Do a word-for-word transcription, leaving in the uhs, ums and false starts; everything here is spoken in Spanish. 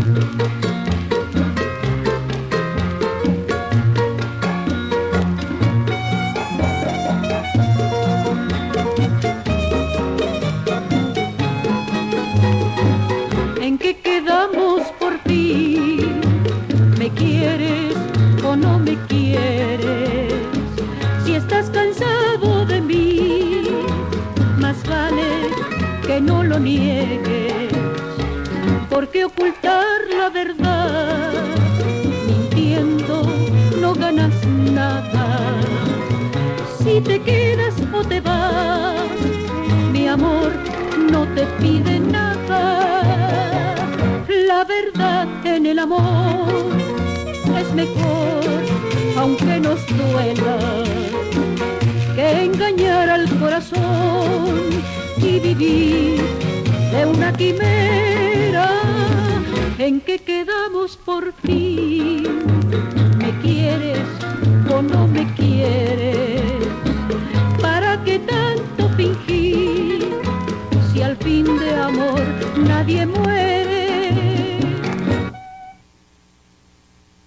¿En qué quedamos por fin? ¿Me quieres o no me quieres? Si estás cansado de mí, más vale que no lo niegues. ¿Por qué ocultar la verdad? Mintiendo no ganas nada. Si te quedas o te vas, mi amor no te pide nada. La verdad en el amor es mejor, aunque nos duela, que engañar al corazón y vivir de una quimera. ¿En qué quedamos por fin? ¿Me quieres o no me quieres? ¿Para qué tanto fingir si al fin de amor nadie muere?